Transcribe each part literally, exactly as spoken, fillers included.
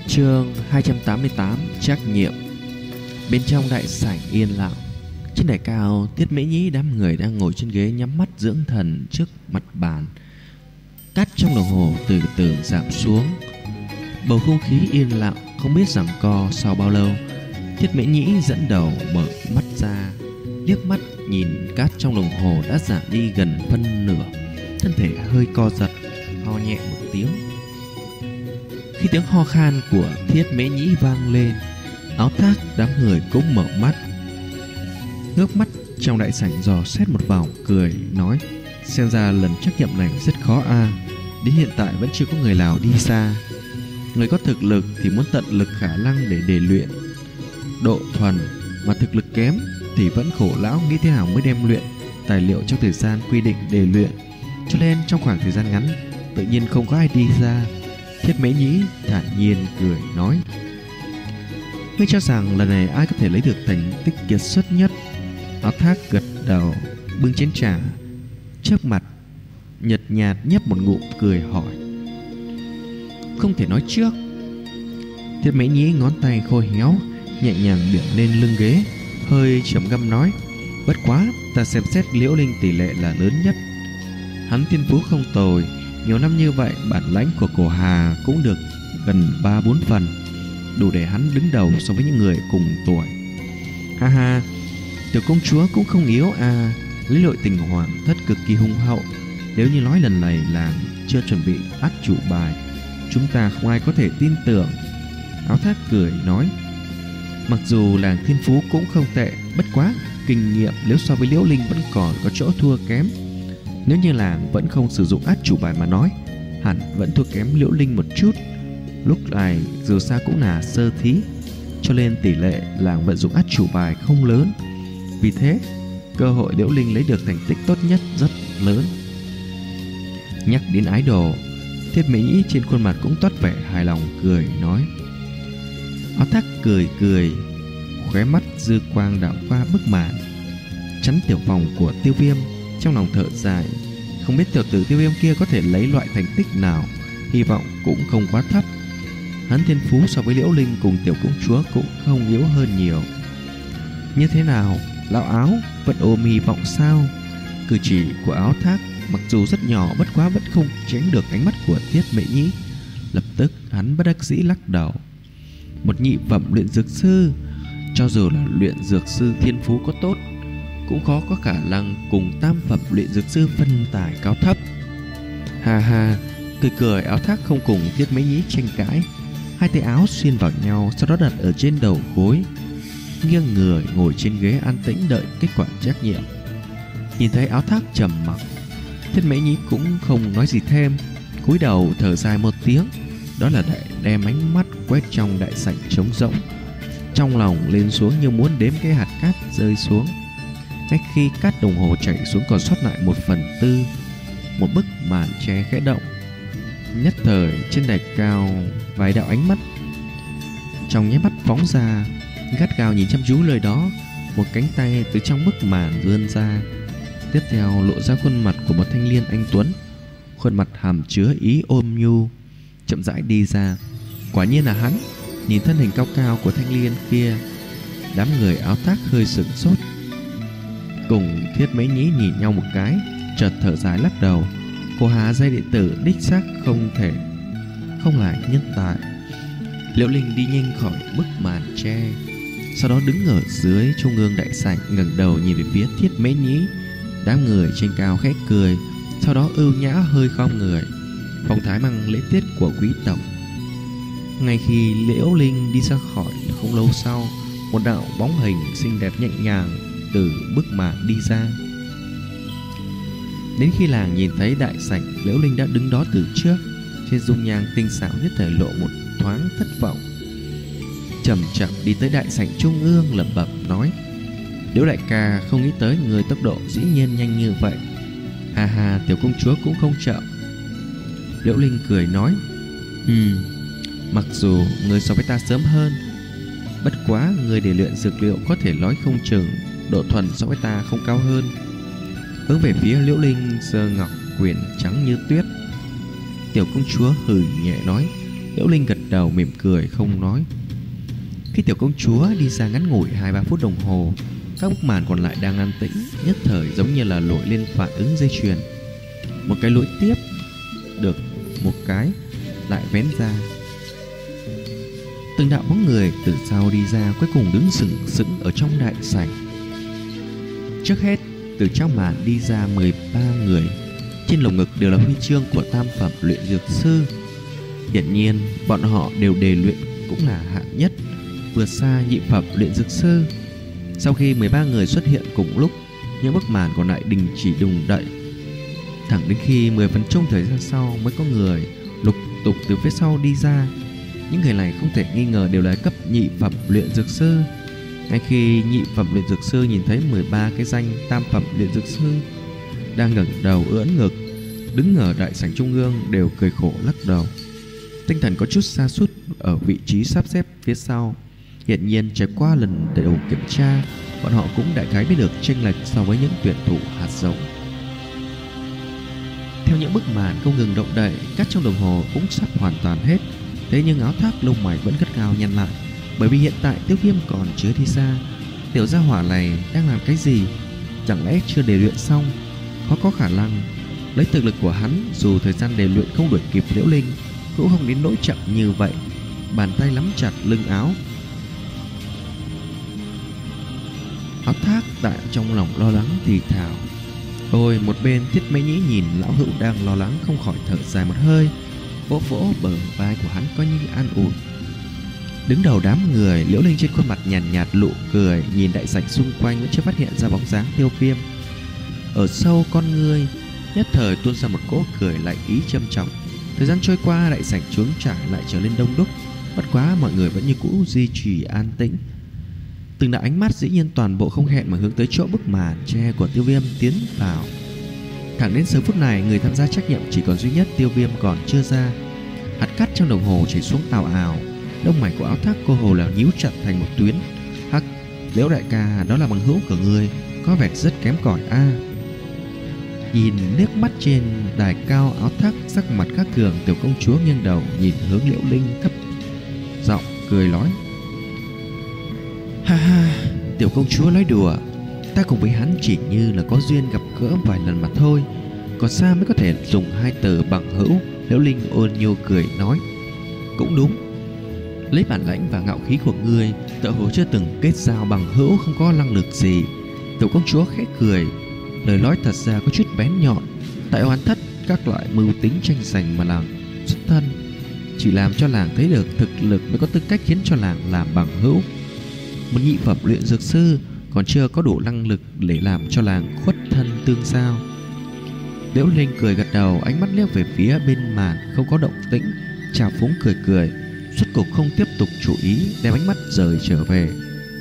Chương hai trăm tám mươi tám. Trách nhiệm. Bên trong đại sảnh yên lặng. Trên đài cao, Tiết Mễ Nhĩ đám người đang ngồi trên ghế nhắm mắt dưỡng thần trước mặt bàn. Cát trong đồng hồ từ từ giảm xuống. Bầu không khí yên lặng, không biết giằng co sau bao lâu. Tiết Mễ Nhĩ dẫn đầu mở mắt ra, liếc mắt nhìn cát trong đồng hồ đã giảm đi gần phân nửa. Thân thể hơi co giật, ho nhẹ một tiếng. Khi tiếng ho khan của Thiết Mễ Nhĩ vang lên, Áo Thác đám người cũng mở mắt, ngước mắt trong đại sảnh dò xét một vòng, cười nói: xem ra lần trắc nghiệm này rất khó a. Đến hiện tại vẫn chưa có người nào đi xa. Người có thực lực thì muốn tận lực khả năng để để luyện độ thuần, mà thực lực kém thì vẫn khổ lão nghĩ thế nào mới đem luyện tài liệu trong thời gian quy định để luyện. Cho nên trong khoảng thời gian ngắn tự nhiên không có ai đi ra. Thiết Mễ Nhĩ thản nhiên cười nói: ngươi cho rằng lần này ai có thể lấy được thành tích kiệt xuất nhất? Áo Thác gật đầu, bưng chén trà trước mặt, nhợt nhạt nhấp một ngụm, cười hỏi: không thể nói trước. Thiết Mễ Nhĩ ngón tay khô héo nhẹ nhàng điểm lên lưng ghế, hơi trầm ngâm nói: bất quá ta xem xét Liễu Linh tỷ lệ là lớn nhất. Hắn thiên phú không tồi, nhiều năm như vậy bản lãnh của Cổ Hà cũng được gần ba bốn phần, đủ để hắn đứng đầu so với những người cùng tuổi. Ha ha, tiểu công chúa cũng không yếu à. Lấy nội tình hoàng thất cực kỳ hung hậu, nếu như nói lần này làng chưa chuẩn bị át chủ bài, chúng ta không ai có thể tin tưởng. Áo Thác cười nói: mặc dù làng thiên phú cũng không tệ, bất quá kinh nghiệm nếu so với Liễu Linh vẫn còn có chỗ thua kém. Nếu như làng vẫn không sử dụng át chủ bài mà nói, hẳn vẫn thua kém Liễu Linh một chút. Lúc này dù sao cũng là sơ thí, cho nên tỷ lệ làng vận dụng át chủ bài không lớn. Vì thế cơ hội Liễu Linh lấy được thành tích tốt nhất rất lớn. Nhắc đến ái đồ, Thiết Mễ Nhĩ trên khuôn mặt cũng toát vẻ hài lòng, cười nói. Áo Thác cười cười, khóe mắt dư quang đảo qua bức màn chắn tiểu phòng của Tiêu Viêm, trong lòng thở dài. Không biết tiểu tử Tiêu Viêm kia có thể lấy loại thành tích nào, hy vọng cũng không quá thấp. Hắn thiên phú so với Liễu Linh cùng tiểu công chúa cũng không yếu hơn nhiều. Như thế nào, lão Áo vẫn ôm hy vọng sao? Cử chỉ của Áo Thác mặc dù rất nhỏ, bất quá vẫn không tránh được ánh mắt của Thiết Mễ Nhĩ. Lập tức hắn bất đắc dĩ lắc đầu. Một nhị phẩm luyện dược sư, cho dù là luyện dược sư thiên phú có tốt, cũng khó có khả năng cùng tam phẩm luyện dược sư phân tài cao thấp. Ha ha, cười cười, Áo Thác không cùng Thiết Mễ Nhĩ tranh cãi, hai tay áo xuyên vào nhau, sau đó đặt ở trên đầu gối, nghiêng người ngồi trên ghế an tĩnh đợi kết quả trắc nghiệm. Nhìn thấy Áo Thác trầm mặc, Thiết Mễ Nhĩ cũng không nói gì thêm, cúi đầu thở dài một tiếng, đó là để đem ánh mắt quét trong đại sảnh trống rỗng, trong lòng lên xuống như muốn đếm cái hạt cát rơi xuống. Ngay khi cát đồng hồ chảy xuống còn sót lại một phần tư, một bức màn che khẽ động. Nhất thời trên đài cao vài đạo ánh mắt trong nháy mắt phóng ra, gắt gao nhìn chăm chú lời đó. Một cánh tay từ trong bức màn vươn ra, tiếp theo lộ ra khuôn mặt của một thanh niên anh tuấn, khuôn mặt hàm chứa ý ôm nhu, chậm rãi đi ra. Quả nhiên là hắn. Nhìn thân hình cao cao của thanh niên kia, đám người Áo Thác hơi sửng sốt, cùng Thiết Mễ Nhĩ nhìn nhau một cái, chợt thở dài lắc đầu. Cô Hà giai đệ tử đích xác không thể không là nhân tài. Liễu Linh đi nhanh khỏi bức màn che, sau đó đứng ở dưới trung ương đại sảnh, ngẩng đầu nhìn về phía Thiết Mễ Nhĩ. Đám người trên cao khẽ cười, sau đó ưu nhã hơi khom người, phong thái mang lễ tiết của quý tộc. Ngay khi Liễu Linh đi ra khỏi, không lâu sau, một đạo bóng hình xinh đẹp nhẹ nhàng từ bức màn đi ra. Đến khi làng nhìn thấy đại sảnh, Liễu Linh đã đứng đó từ trước, trên dung nhan tinh xảo nhất thời lộ một thoáng thất vọng. Chậm chậm đi tới đại sảnh trung ương, lẩm bẩm nói: Liễu đại ca, không nghĩ tới người tốc độ dĩ nhiên nhanh như vậy. Ha ha, tiểu công chúa cũng không chậm. Liễu Linh cười nói: Ừm, mặc dù người so với ta sớm hơn, bất quá người để luyện dược liệu có thể nói không chừng độ thuần so với ta không cao hơn. Hướng về phía Liễu Linh giơ ngọc quyền trắng như tuyết. Tiểu công chúa hừ nhẹ nói: Liễu Linh gật đầu mỉm cười không nói. Khi tiểu công chúa đi ra ngắn ngủi hai ba phút đồng hồ, các bức màn còn lại đang an tĩnh, nhất thời giống như là nổi lên phản ứng dây chuyền. Một cái lối tiếp được một cái lại vén ra. Từng đạo bóng người từ sau đi ra, cuối cùng đứng sừng sững ở trong đại sảnh. Trước hết, từ trong màn đi ra mười ba người, trên lồng ngực đều là huy chương của tam phẩm luyện dược sư. Hiển nhiên, bọn họ đều đề luyện cũng là hạng nhất, vượt xa nhị phẩm luyện dược sư. Sau khi mười ba người xuất hiện cùng lúc, những bức màn còn lại đình chỉ đùng đậy. Thẳng đến khi mười phần chung thời gian sau mới có người lục tục từ phía sau đi ra. Những người này không thể nghi ngờ đều là cấp nhị phẩm luyện dược sư. Ngay khi nhị phẩm luyện dược sư nhìn thấy mười ba cái danh tam phẩm luyện dược sư đang ngẩng đầu ưỡn ngực đứng ở đại sảnh trung ương, đều cười khổ lắc đầu. Tinh thần có chút sa sút ở vị trí sắp xếp phía sau. Hiện nhiên trải qua lần đầu kiểm tra, bọn họ cũng đại khái biết được chênh lệch so với những tuyển thủ hạt giống. Theo những bức màn không ngừng động đậy, cát trong đồng hồ cũng sắp hoàn toàn hết. Thế nhưng áo thác lông mày vẫn gắt gao nhăn lại, bởi vì hiện tại Tiêu Viêm còn chưa đi xa. Tiểu gia hỏa này đang làm cái gì? Chẳng lẽ chưa đề luyện xong? Khó có khả năng. Lấy thực lực của hắn, dù thời gian đề luyện không đuổi kịp Liễu Linh, cũng không đến nỗi chậm như vậy. Bàn tay nắm chặt lưng áo. Áo thác tại trong lòng lo lắng thì thào. Ôi, một bên Thiết Mễ Nhĩ nhìn lão hữu đang lo lắng không khỏi thở dài một hơi, vỗ vỗ bờ vai của hắn coi như an ủi. Đứng đầu đám người, Liễu Linh trên khuôn mặt nhàn nhạt, nhạt nụ cười, nhìn đại sảnh xung quanh vẫn chưa phát hiện ra bóng dáng Tiêu Viêm. Ở sâu con ngươi nhất thời tuôn ra một cỗ cười lạnh ý châm trọng. Thời gian trôi qua, đại sảnh chuống trải lại trở lên đông đúc, bất quá mọi người vẫn như cũ duy trì an tĩnh. Từng đạo ánh mắt dĩ nhiên toàn bộ không hẹn mà hướng tới chỗ bức màn che của Tiêu Viêm tiến vào. Thẳng đến giờ phút này, người tham gia trách nhiệm chỉ còn duy nhất Tiêu Viêm còn chưa ra. Hạt cát trong đồng hồ chảy xuống ào ào, lông mày của áo thác cô hồ là nhíu chặt thành một tuyến. Hắc, Liễu đại ca, đó là bằng hữu của ngươi, có vẻ rất kém cỏi a. À. Nhìn liếc mắt trên đài cao, áo thác sắc mặt khác thường, tiểu công chúa nghiêng đầu nhìn hướng Liễu Linh thấp giọng cười nói: ha ha, tiểu công chúa nói đùa, ta cùng với hắn chỉ như là có duyên gặp gỡ vài lần mà thôi, còn xa mới có thể dùng hai từ bằng hữu. Liễu Linh ôn nhu cười nói: cũng đúng, lấy bản lãnh và ngạo khí của ngươi, tựa hồ chưa từng kết giao bằng hữu, không có năng lực gì. Tiểu công chúa khẽ cười, lời nói thật ra có chút bén nhọn. Tại Hoán Thất, các loại mưu tính tranh giành mà làm xuất thân, chỉ làm cho làng thấy được thực lực mới có tư cách khiến cho làng làm bằng hữu. Một nhị phẩm luyện dược sư còn chưa có đủ năng lực để làm cho làng khuất thân tương giao. Liễu Linh cười gật đầu, ánh mắt liếc về phía bên màn không có động tĩnh, trào phúng cười cười, suốt cục không tiếp tục chú ý, đem ánh mắt rời trở về.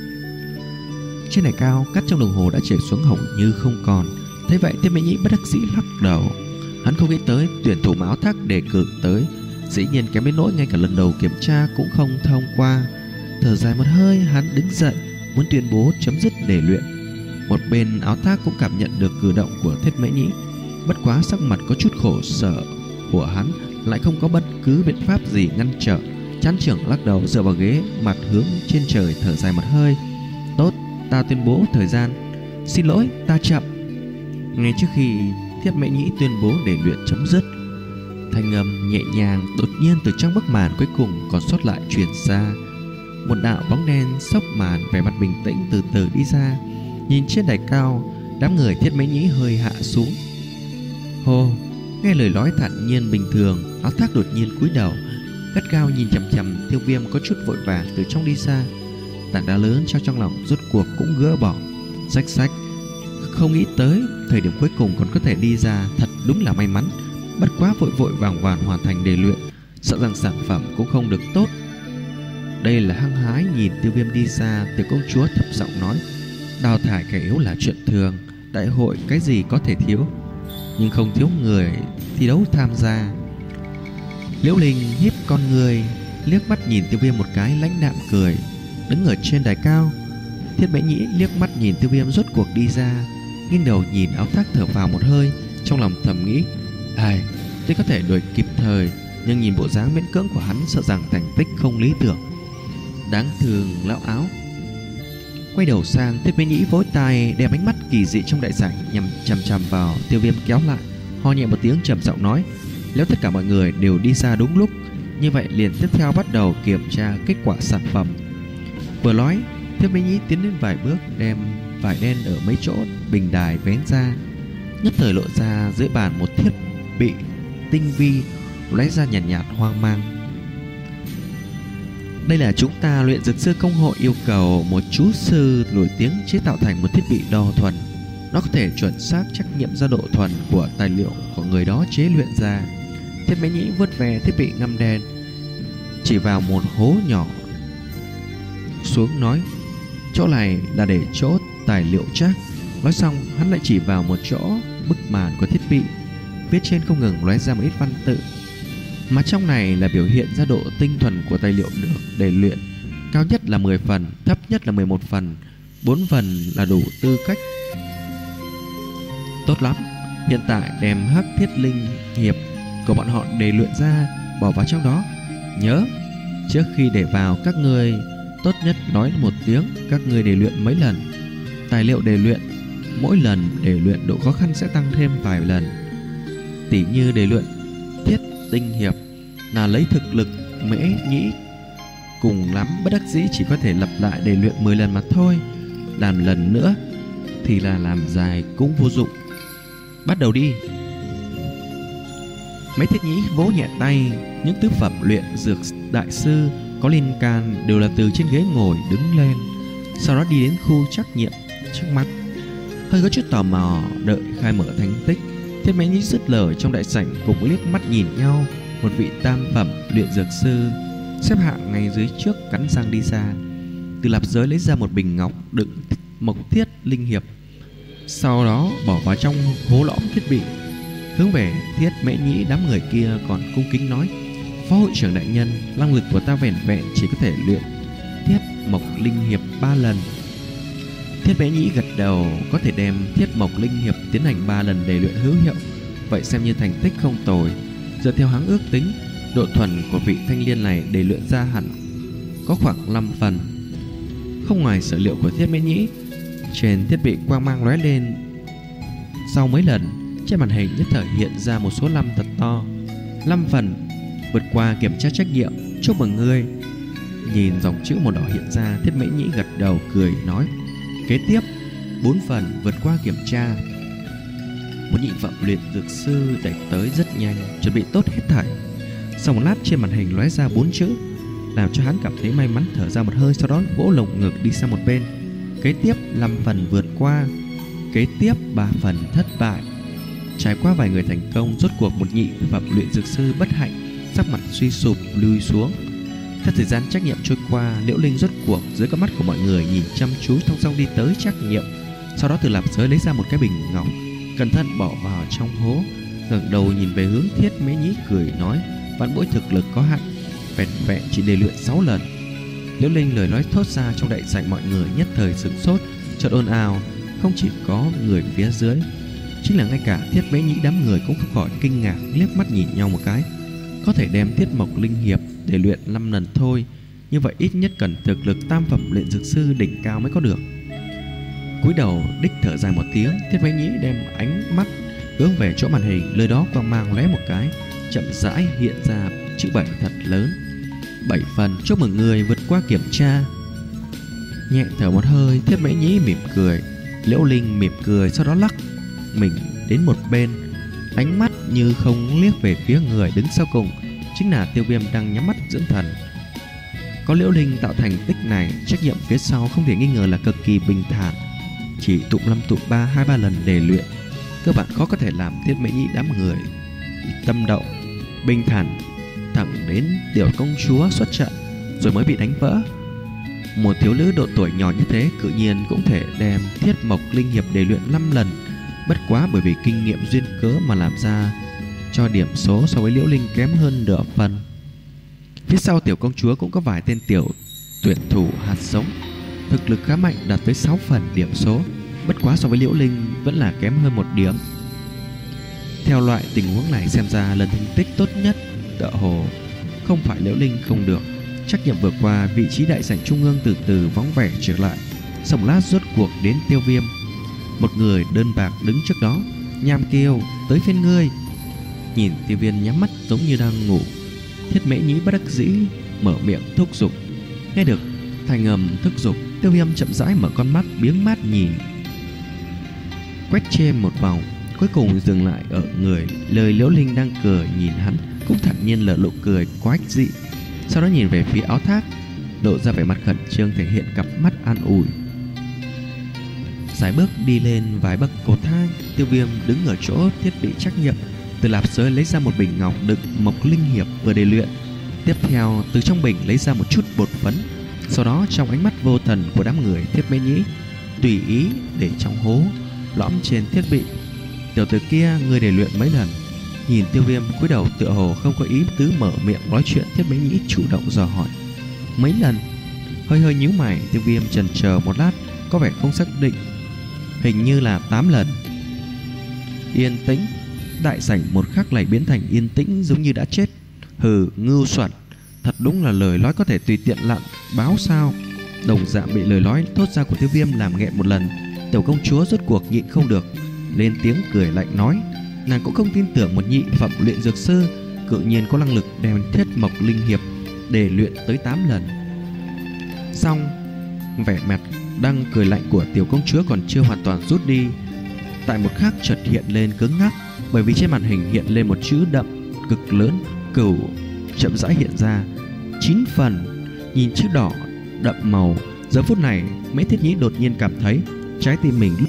Trên đài cao, cát trong đồng hồ đã chảy xuống hầu như không còn. Thế vậy, Tiết Mễ Nhĩ bất đắc dĩ lắc đầu. Hắn không nghĩ tới tuyển thủ mà áo thác đề cử tới dĩ nhiên kém đến nỗi ngay cả lần đầu kiểm tra cũng không thông qua. Thở dài một hơi, hắn đứng dậy muốn tuyên bố chấm dứt đề luyện. Một bên áo thác cũng cảm nhận được cử động của Thiết Mễ Nhĩ, bất quá sắc mặt có chút khổ sở của hắn lại không có bất cứ biện pháp gì ngăn trở. Chán trưởng lắc đầu dựa vào ghế, mặt hướng trên trời thở dài một hơi. Tốt, ta tuyên bố thời gian. Xin lỗi, ta chậm. Ngay trước khi Thiết Mễ Nhĩ tuyên bố để luyện chấm dứt, thanh âm nhẹ nhàng đột nhiên từ trong bức màn cuối cùng còn sót lại truyền ra. Một đạo bóng đen xốc màn, vẻ mặt bình tĩnh từ từ đi ra. Nhìn trên đài cao, đám người Thiết Mễ Nhĩ hơi hạ xuống. Hô, nghe lời nói thản nhiên bình thường, áo thác đột nhiên cúi đầu, gắt gao nhìn chằm chằm Tiêu Viêm, có chút vội vàng từ trong đi ra. Tảng đá lớn treo trong lòng rốt cuộc cũng gỡ bỏ. Rách rách, không nghĩ tới thời điểm cuối cùng còn có thể đi ra, thật đúng là may mắn. Bất quá vội vội vàng vàng hoàn thành đề luyện, sợ rằng sản phẩm cũng không được tốt. Đây là hăng hái nhìn Tiêu Viêm đi ra, tiểu công chúa thấp giọng nói: đào thải kẻ yếu là chuyện thường, đại hội cái gì có thể thiếu, nhưng không thiếu người thi đấu tham gia. Liễu Linh híp con người, liếc mắt nhìn Tiêu Viêm một cái, lãnh đạm cười, đứng ở trên đài cao. Thiết Mễ Nhĩ liếc mắt nhìn Tiêu Viêm rốt cuộc đi ra, nghiêng đầu nhìn áo thác thở phào một hơi, trong lòng thầm nghĩ: ai, tôi có thể đuổi kịp thời, nhưng nhìn bộ dáng miễn cưỡng của hắn sợ rằng thành tích không lý tưởng. Đáng thương lão áo. Quay đầu sang, Thiết Mễ Nhĩ vỗ tay đem ánh mắt kỳ dị trong đại sảnh nhằm chằm chằm vào Tiêu Viêm kéo lại, ho nhẹ một tiếng trầm giọng nói: nếu tất cả mọi người đều đi ra đúng lúc, như vậy liền tiếp theo bắt đầu kiểm tra kết quả sản phẩm. Vừa nói, Thiết Mễ Nhĩ tiến đến vài bước, đem vải đen ở mấy chỗ bình đài vén ra, nhất thời lộ ra dưới bàn một thiết bị tinh vi lóe ra nhàn nhạt, nhạt hoang mang. Đây là chúng ta luyện dược sư công hội yêu cầu một chú sư nổi tiếng chế tạo thành một thiết bị đo thuần. Nó có thể chuẩn xác trắc nghiệm ra độ thuần của tài liệu của người đó chế luyện ra. Thiết Mễ Nhĩ vớt về thiết bị ngăm đen, chỉ vào một hố nhỏ xuống nói: chỗ này là để chỗ tài liệu chắc. Nói xong hắn lại chỉ vào một chỗ bức màn của thiết bị, phía trên không ngừng lóe ra một ít văn tự, mà trong này là biểu hiện ra độ tinh thuần của tài liệu được để luyện. Cao nhất là mười phần, thấp nhất là mười một phần, bốn phần là đủ tư cách. Tốt lắm, hiện tại đem hắc thiết linh hiệp của bọn họ để luyện ra bỏ vào trong đó. Nhớ, trước khi để vào các ngươi tốt nhất nói một tiếng các ngươi để luyện mấy lần. Tài liệu để luyện, mỗi lần để luyện độ khó khăn sẽ tăng thêm vài lần. Tỉ như để luyện thiết tinh hiệp là lấy thực lực Mễ Nhĩ, cùng lắm bất đắc dĩ chỉ có thể lặp lại để luyện mười lần mà thôi. Làm lần nữa thì là làm dài cũng vô dụng. Bắt đầu đi. Mấy Thiết Nhĩ vỗ nhẹ tay, những tứ phẩm luyện dược đại sư có liên can đều là từ trên ghế ngồi đứng lên, sau đó đi đến khu trắc nghiệm trước mắt. Hơi có chút tò mò đợi khai mở thành tích, Thiết Mễ Nhĩ dứt lời trong đại sảnh cùng liếc mắt nhìn nhau. Một vị tam phẩm luyện dược sư xếp hạng ngay dưới trước cắn răng đi ra, từ lạp giới lấy ra một bình ngọc đựng mộc thiết linh hiệp, sau đó bỏ vào trong hố lõm thiết bị, hướng về Thiết Mễ Nhĩ đám người kia còn cung kính nói: phó hội trưởng đại nhân, năng lực của ta vẻn vẹn chỉ có thể luyện thiết mộc linh hiệp ba lần. Thiết Mễ Nhĩ gật đầu, có thể đem thiết mộc linh hiệp tiến hành ba lần để luyện hữu hiệu, vậy xem như thành tích không tồi. Dựa theo hắn ước tính, độ thuần của vị thanh liên này để luyện ra hẳn có khoảng năm phần. Không ngoài sở liệu của Thiết Mễ Nhĩ, trên thiết bị quang mang lóe lên. Sau mấy lần, trên màn hình nhất thời hiện ra một số năm thật to. Năm phần vượt qua kiểm tra trách nhiệm, chúc mừng ngươi. Nhìn dòng chữ màu đỏ hiện ra, Thiết Mễ Nhĩ gật đầu cười nói: kế tiếp bốn phần vượt qua kiểm tra. Một nhị phẩm luyện dược sư đẩy tới rất nhanh, chuẩn bị tốt hết thảy. Sau một lát, trên màn hình lóe ra bốn chữ, làm cho hắn cảm thấy may mắn thở ra một hơi, sau đó vỗ lồng ngực đi sang một bên. Kế tiếp năm phần vượt qua, kế tiếp ba phần thất bại. Trải qua vài người thành công, rốt cuộc một nhị phẩm luyện dược sư bất hạnh, sắc mặt suy sụp lùi xuống. Theo thời gian trắc nghiệm trôi qua, Liễu Linh rốt cuộc dưới con mắt của mọi người nhìn chăm chú thong dong đi tới trắc nghiệm, sau đó từ lạp giới lấy ra một cái bình ngọc, cẩn thận bỏ vào trong hố, ngẩng đầu nhìn về hướng Thiết Mễ Nhĩ cười nói: vãn bối thực lực có hạn, vẹn vẹn chỉ để luyện sáu lần. Liễu Linh lời nói thốt ra trong đại sảnh, mọi người nhất thời sửng sốt, chợt ồn ào. Không chỉ có người phía dưới, chính là ngay cả Thiết Mễ Nhĩ đám người cũng không khỏi kinh ngạc, liếc mắt nhìn nhau một cái. Có thể đem thiết mộc linh hiệp để luyện năm lần thôi, như vậy ít nhất cần thực lực tam phẩm luyện dược sư đỉnh cao mới có được. Cúi đầu đích thở dài một tiếng, Thiết Mễ Nhĩ đem ánh mắt hướng về chỗ màn hình, nơi đó quang mang lóe một cái, chậm rãi hiện ra chữ bảy thật lớn: bảy phần, chúc mừng người vượt qua kiểm tra. Nhẹ thở một hơi, Thiết Mễ Nhĩ mỉm cười. Liễu Linh mỉm cười, sau đó lắc mình đến một bên, ánh mắt như không liếc về phía người đứng sau cùng, chính là Tiêu Viêm đang nhắm mắt dưỡng thần. Có Liễu Linh tạo thành tích này, trách nhiệm phía sau không thể nghi ngờ là cực kỳ bình thản, chỉ tụng năm tụng ba hai ba lần để luyện, cơ bản khó có thể làm Thiết Mễ Nhĩ đám người tâm động. Bình thản thẳng đến tiểu công chúa xuất trận rồi mới bị đánh vỡ. Một thiếu nữ độ tuổi nhỏ như thế cự nhiên cũng thể đem thiết mộc linh hiệp để luyện năm lần, bất quá bởi vì kinh nghiệm duyên cớ mà làm ra cho điểm số so với Liễu Linh kém hơn nửa phần. Phía sau tiểu công chúa cũng có vài tên tiểu tuyển thủ hạt giống, thực lực khá mạnh, đạt tới sáu phần điểm số, bất quá so với Liễu Linh vẫn là kém hơn một điểm. Theo loại tình huống này xem ra lần thành tích tốt nhất tựa hồ không phải Liễu Linh không được. Trắc nghiệm vừa qua, vị trí đại sảnh trung ương từ từ vắng vẻ trở lại. Sau một lát rốt cuộc đến Tiêu Viêm. Một người đơn bạc đứng trước đó. Nham kêu, tới phiên ngươi. Nhìn Tiêu Viêm nhắm mắt giống như đang ngủ, Thiết Mễ Nhĩ bất đắc dĩ mở miệng thúc giục. Nghe được thành âm thúc giục, Tiêu Viêm chậm rãi mở con mắt biếng mát nhìn, quét trên một vòng, cuối cùng dừng lại ở người lời Liễu Linh đang cười nhìn hắn, cũng thản nhiên lở nụ cười quái dị. Sau đó nhìn về phía Áo Thác, lộ ra vẻ mặt khẩn trương, thể hiện cặp mắt an ủi. Sải bước đi lên vài bậc cầu thang, Tiêu Viêm đứng ở chỗ thiết bị trắc nghiệm, từ lạp giới lấy ra một bình ngọc đựng mộc linh hiệp vừa để luyện. Tiếp theo từ trong bình lấy ra một chút bột phấn. Sau đó trong ánh mắt vô thần của đám người Thiết Mễ Nhĩ, tùy ý để trong hố lõm trên thiết bị. Tiểu tử kia người để luyện mấy lần? Nhìn Tiêu Viêm cúi đầu tựa hồ không có ý tứ mở miệng nói chuyện, Thiết Mễ Nhĩ chủ động dò hỏi. Mấy lần? Hơi hơi nhíu mày, Tiêu Viêm chần chờ một lát, có vẻ không xác định. Hình như là tám lần. Yên tĩnh. Đại sảnh một khắc này biến thành yên tĩnh giống như đã chết. Hừ, ngưu xuẩn, thật đúng là lời nói có thể tùy tiện lặn báo sao. Đồng dạng bị lời nói thốt ra của Tiêu Viêm làm nghẹn một lần, tiểu công chúa rốt cuộc nhịn không được, lên tiếng cười lạnh nói. Nàng cũng không tin tưởng một nhị phẩm luyện dược sư cự nhiên có năng lực đem thiết mộc linh hiệp để luyện tới tám lần. Xong, vẻ mặt đang cười lạnh của tiểu công chúa còn chưa hoàn toàn rút đi, tại một khắc chợt hiện lên cứng ngắc, bởi vì trên màn hình hiện lên một chữ đậm cực lớn cửu chậm rãi hiện ra chín phần. Nhìn chữ đỏ đậm màu, giờ phút này Mễ Thiết Nhĩ đột nhiên cảm thấy trái tim mình.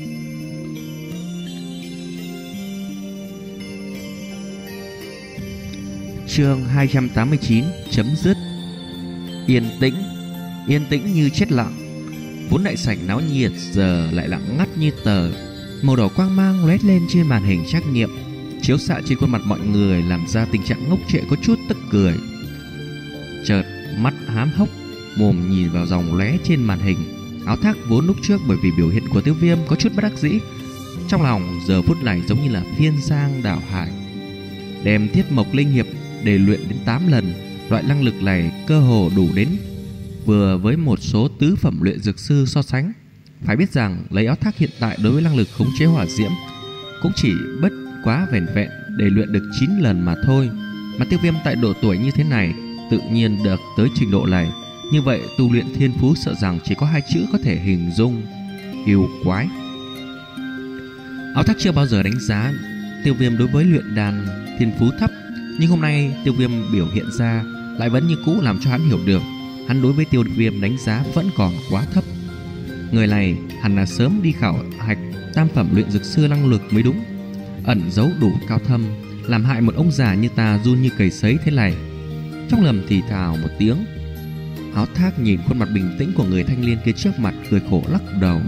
Chương hai trăm tám mươi chín chấm dứt. Yên tĩnh, yên tĩnh như chết lặng. Vốn đại sảnh náo nhiệt giờ lại lặng ngắt như tờ. Màu đỏ quang mang lóe lên trên màn hình trắc nghiệm, chiếu xạ trên khuôn mặt mọi người, làm ra tình trạng ngốc trệ có chút tức cười. Chợt mắt hám hốc mồm nhìn vào dòng lóe trên màn hình. Áo Thác vốn lúc trước bởi vì biểu hiện của Tiêu Viêm có chút bất đắc dĩ, trong lòng giờ phút này giống như là phiên giang đảo hải. Đem thiết mộc linh hiệp để luyện đến tám lần, loại năng lực này cơ hồ đủ đến vừa với một số tứ phẩm luyện dược sư so sánh. Phải biết rằng lấy Áo Thác hiện tại đối với năng lực khống chế hỏa diễm cũng chỉ bất quá vẻn vẹn để luyện được chín lần mà thôi. Mà Tiêu Viêm tại độ tuổi như thế này tự nhiên được tới trình độ này, như vậy tu luyện thiên phú sợ rằng chỉ có hai chữ có thể hình dung: yêu quái. Áo Thác chưa bao giờ đánh giá Tiêu Viêm đối với luyện đan thiên phú thấp, nhưng hôm nay Tiêu Viêm biểu hiện ra lại vẫn như cũ làm cho hắn hiểu được hắn đối với Tiêu Viêm đánh giá vẫn còn quá thấp. Người này hẳn là sớm đi khảo hạch tam phẩm luyện dược sư năng lực mới đúng, ẩn giấu đủ cao thâm, làm hại một ông già như ta run như cầy sấy thế này. Trong lầm thì thào một tiếng, Áo Thác nhìn khuôn mặt bình tĩnh của người thanh niên kia trước mặt, cười khổ lắc đầu.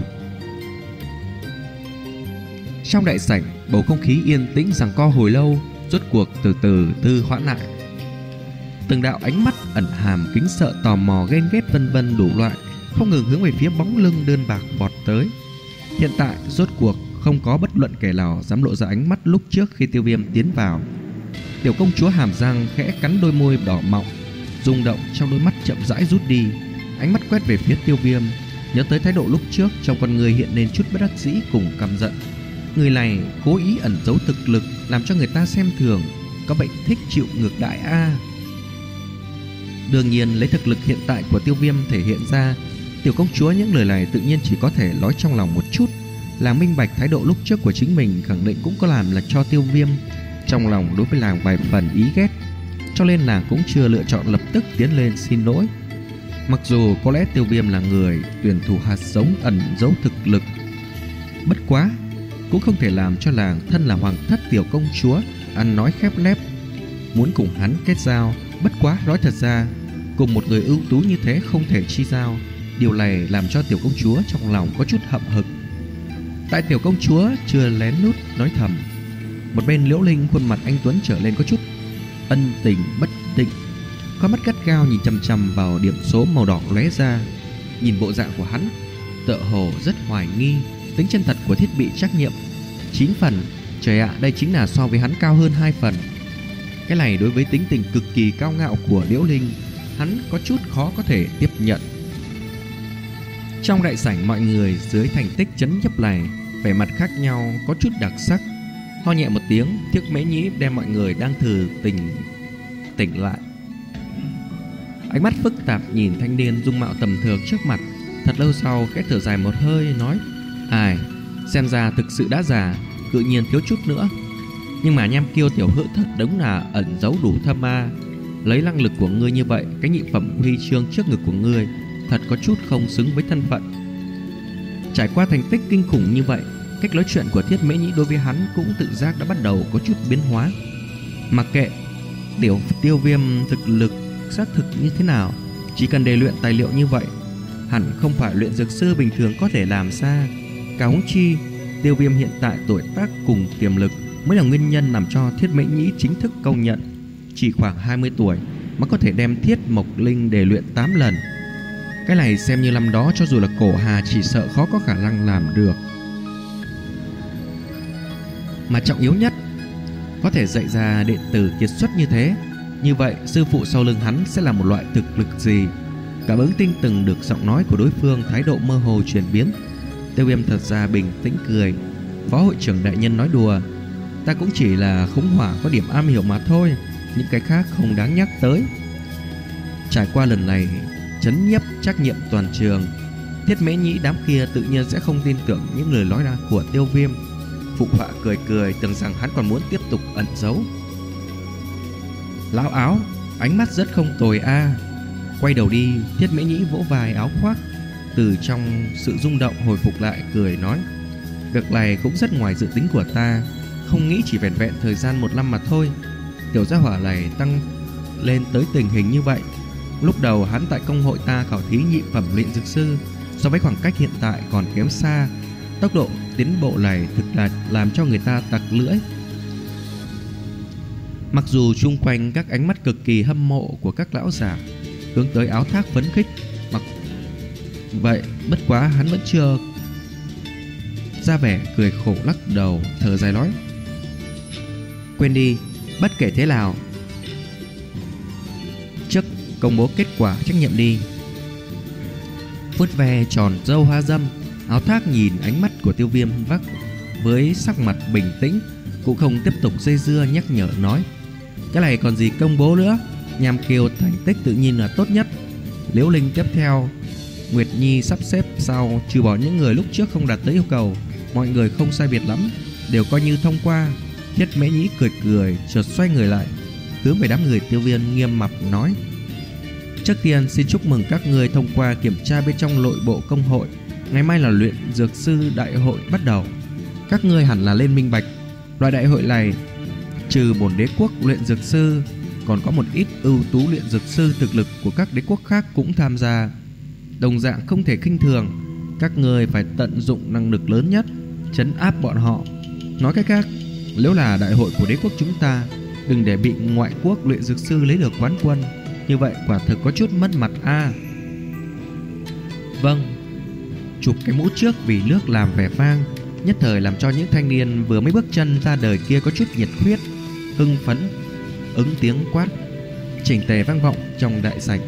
Trong đại sảnh, bầu không khí yên tĩnh giằng co hồi lâu, rốt cuộc từ từ thư hoãn lại. Từng đạo ánh mắt ẩn hàm kính sợ, tò mò, ghen ghét vân vân đủ loại không ngừng hướng về phía bóng lưng đơn bạc vọt tới. Hiện tại rốt cuộc không có bất luận kẻ nào dám lộ ra ánh mắt lúc trước khi Tiêu Viêm tiến vào. Tiểu công chúa hàm răng khẽ cắn đôi môi đỏ mọng, rung động trong đôi mắt chậm rãi rút đi, ánh mắt quét về phía Tiêu Viêm, nhớ tới thái độ lúc trước, trong con người hiện lên chút bất đắc dĩ cùng căm giận. Người này cố ý ẩn giấu thực lực, làm cho người ta xem thường, có bệnh thích chịu ngược đãi a. À. Đương nhiên lấy thực lực hiện tại của Tiêu Viêm thể hiện ra, tiểu công chúa những lời này tự nhiên chỉ có thể nói trong lòng một chút. Làng minh bạch thái độ lúc trước của chính mình khẳng định cũng có làm là cho Tiêu Viêm trong lòng đối với làng vài phần ý ghét, cho nên làng cũng chưa lựa chọn lập tức tiến lên xin lỗi. Mặc dù có lẽ Tiêu Viêm là người tuyển thủ hạt giống ẩn giấu thực lực, bất quá cũng không thể làm cho làng thân là hoàng thất tiểu công chúa ăn nói khép nép muốn cùng hắn kết giao. Bất quá nói thật ra, cùng một người ưu tú như thế không thể chi giao. Điều này làm cho tiểu công chúa trong lòng có chút hậm hực. Tại tiểu công chúa chưa lén lút nói thầm, một bên Liễu Linh khuôn mặt anh tuấn trở lên có chút ân tình bất định, con mắt gắt gao nhìn chằm chằm vào điểm số màu đỏ lóe ra. Nhìn bộ dạng của hắn tựa hồ rất hoài nghi tính chân thật của thiết bị trắc nghiệm. Chín phần, trời ạ, đây chính là so với hắn cao hơn hai phần. Cái này đối với tính tình cực kỳ cao ngạo của Liễu Linh, hắn có chút khó có thể tiếp nhận. Trong đại sảnh, mọi người dưới thành tích chấn nhấp này vẻ mặt khác nhau, có chút đặc sắc. Ho nhẹ một tiếng, Thiết Mễ Nhĩ đem mọi người đang thử tỉnh tỉnh lại. Ánh mắt phức tạp nhìn thanh niên dung mạo tầm thường trước mặt. Thật lâu sau khẽ thở dài một hơi nói: ai, xem ra thực sự đã già, tự nhiên thiếu chút nữa. Nhưng mà Nham Kiêu tiểu hữu thật đúng là ẩn giấu đủ thâm ma. Lấy năng lực của ngươi như vậy, cái nhị phẩm huy chương trước ngực của ngươi thật có chút không xứng với thân phận. Trải qua thành tích kinh khủng như vậy, cách nói chuyện của Thiết Mễ Nhĩ đối với hắn cũng tự giác đã bắt đầu có chút biến hóa. Mặc kệ tiểu Tiêu Viêm thực lực xác thực như thế nào, chỉ cần để luyện tài liệu như vậy, hẳn không phải luyện dược sư bình thường có thể làm ra. Cả huống chi Tiêu Viêm hiện tại tuổi tác cùng tiềm lực mới là nguyên nhân làm cho Thiết Mễ Nhĩ chính thức công nhận. Chỉ khoảng hai mươi tuổi mà có thể đem Thiết Mộc Linh để luyện tám lần. Cái này xem như năm đó cho dù là Cổ Hà chỉ sợ khó có khả năng làm được. Mà trọng yếu nhất, có thể dạy ra đệ tử kiệt xuất như thế, như vậy sư phụ sau lưng hắn sẽ là một loại thực lực gì? Cảm ứng tinh từng được giọng nói của đối phương thái độ mơ hồ chuyển biến. Tiêu Viêm thật ra bình tĩnh cười: phó hội trưởng đại nhân nói đùa, ta cũng chỉ là khống hỏa có điểm am hiểu mà thôi, những cái khác không đáng nhắc tới. Trải qua lần này chấn nhiếp trắc nghiệm toàn trường, Thiết Mễ Nhĩ đám kia tự nhiên sẽ không tin tưởng những lời nói ra của Tiêu Viêm. Phụ họa cười cười, tưởng rằng hắn còn muốn tiếp tục ẩn giấu. Lão áo, ánh mắt rất không tồi a. À. Quay đầu đi, Thiết Mễ Nhĩ vỗ vai áo khoác, từ trong sự rung động hồi phục lại, cười nói: việc này cũng rất ngoài dự tính của ta, không nghĩ chỉ vẹn vẹn thời gian một năm mà thôi, tiểu gia hỏa này tăng lên tới tình hình như vậy. Lúc đầu hắn tại công hội ta khảo thí nhị phẩm luyện dược sư, so với khoảng cách hiện tại còn kém xa. Tốc độ tiến bộ này thực là làm cho người ta tặc lưỡi. Mặc dù chung quanh các ánh mắt cực kỳ hâm mộ của các lão giả hướng tới áo thác phấn khích, mặc vậy bất quá hắn vẫn chưa ra vẻ cười khổ, lắc đầu thở dài nói: quên đi, bất kể thế nào, trước công bố kết quả trắc nghiệm đi. Vuốt ve tròn râu hoa dâm, áo thác nhìn ánh mắt của Tiêu Viêm vắc với sắc mặt bình tĩnh, cũng không tiếp tục dây dưa, nhắc nhở nói: cái này còn gì công bố nữa, Nham Kiêu thành tích tự nhiên là tốt nhất. Liễu Linh tiếp theo, Nguyệt Nhi sắp xếp sau, trừ bỏ những người lúc trước không đạt tới yêu cầu, mọi người không sai biệt lắm, đều coi như thông qua. Thiết Mễ Nhĩ cười cười, chợt xoay người lại, hướng về đám người Tiêu Viêm nghiêm mặt nói: trước tiên xin chúc mừng các người thông qua kiểm tra bên trong nội bộ công hội. Ngày mai là luyện dược sư đại hội bắt đầu. Các ngươi hẳn là lên minh bạch, loại đại hội này trừ bổn đế quốc luyện dược sư, còn có một ít ưu tú luyện dược sư thực lực của các đế quốc khác cũng tham gia, đồng dạng không thể khinh thường. Các ngươi phải tận dụng năng lực lớn nhất, trấn áp bọn họ. Nói cách khác, nếu là đại hội của đế quốc chúng ta, đừng để bị ngoại quốc luyện dược sư lấy được quán quân, như vậy quả thực có chút mất mặt a. À. Vâng. Chụp cái mũ trước vì nước làm vẻ vang, nhất thời làm cho những thanh niên vừa mới bước chân ra đời kia có chút nhiệt huyết, hưng phấn, ứng tiếng quát chỉnh tề vang vọng trong đại sảnh.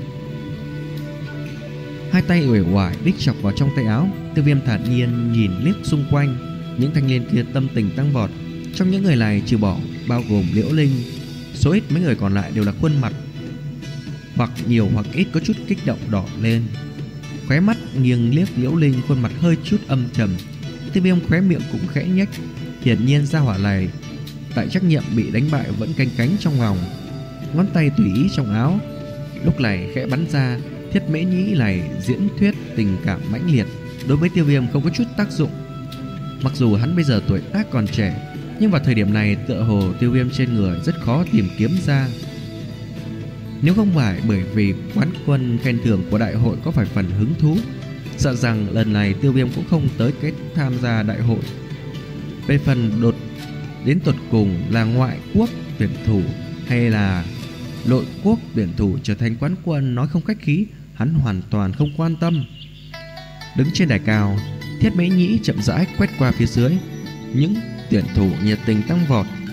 Hai tay uể oải đích chọc vào trong tay áo, Tiêu Viêm thản nhiên nhìn liếc xung quanh. Những thanh niên kia tâm tình tăng vọt. Trong những người này trừ bỏ bao gồm Liễu Linh, số ít mấy người còn lại đều là khuôn mặt hoặc nhiều hoặc ít có chút kích động đỏ lên. Khóe mắt nghiêng liếc Liễu Linh, khuôn mặt hơi chút âm trầm. Tiêu Viêm khóe miệng cũng khẽ nhếch. Hiển nhiên gia hỏa này tại trắc nghiệm bị đánh bại vẫn canh cánh trong lòng. Ngón tay tùy ý trong áo, lúc này khẽ bắn ra. Thiết Mễ Nhĩ này diễn thuyết tình cảm mãnh liệt đối với Tiêu Viêm không có chút tác dụng. Mặc dù hắn bây giờ tuổi tác còn trẻ, nhưng vào thời điểm này tựa hồ Tiêu Viêm trên người rất khó tìm kiếm ra. Nếu không phải bởi vì quán quân khen thưởng của đại hội có phải phần hứng thú, sợ rằng lần này Tiêu Viêm cũng không tới kết tham gia đại hội. Về phần đột đến tột cùng là ngoại quốc tuyển thủ hay là nội quốc tuyển thủ trở thành quán quân, nói không khách khí, hắn hoàn toàn không quan tâm. Đứng trên đài cao, Thiết Mễ Nhĩ chậm rãi quét qua phía dưới. Những tuyển thủ nhiệt tình tăng vọt,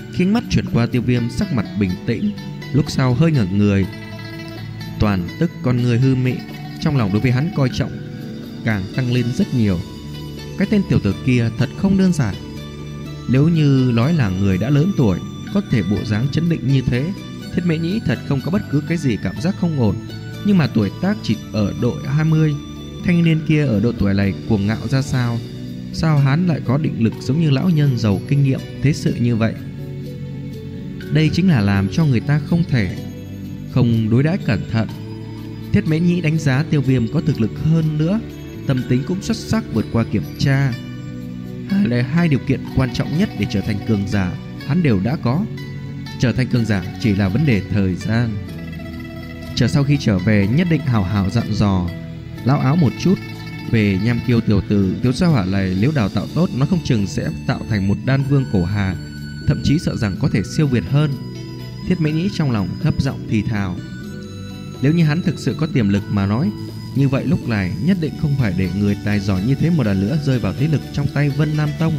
Khi ánh mắt chuyển qua Tiêu Viêm, sắc mặt bình tĩnh, lúc sau hơi ngẩng người, toàn tức con người hư mị. Trong lòng đối với hắn coi trọng càng tăng lên rất nhiều. Cái tên tiểu tử kia thật không đơn giản. Nếu như nói là người đã lớn tuổi, có thể bộ dáng chấn định như thế, Thiết Mễ Nhĩ thật không có bất cứ cái gì cảm giác không ổn. Nhưng mà tuổi tác chỉ ở độ hai mươi, thanh niên kia ở độ tuổi này cuồng ngạo ra sao? Sao hắn lại có định lực giống như lão nhân giàu kinh nghiệm thế sự như vậy? Đây chính là làm cho người ta không thể không đối đãi cẩn thận. Thiết Mễ Nhĩ đánh giá Tiêu Viêm có thực lực hơn nữa, tâm tính cũng xuất sắc vượt qua kiểm tra. Hai là hai điều kiện quan trọng nhất để trở thành cường giả, hắn đều đã có. Trở thành cường giả chỉ là vấn đề thời gian. Chờ sau khi trở về nhất định hào hào dặn dò lão áo một chút về Nham Kiêu tiểu tử. Tiểu gia hỏa này nếu đào tạo tốt, nó không chừng sẽ tạo thành một đan vương cổ hà, thậm chí sợ rằng có thể siêu việt hơn. Thiết Mễ Nhĩ trong lòng thấp giọng thì thào. Nếu như hắn thực sự có tiềm lực mà nói, như vậy lúc này nhất định không phải để người tài giỏi như thế một lần nữa rơi vào thế lực trong tay Vân Nam Tông.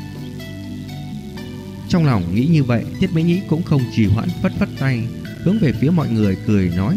Trong lòng nghĩ như vậy, Thiết Mễ Nhĩ cũng không trì hoãn, phất phất tay hướng về phía mọi người cười nói: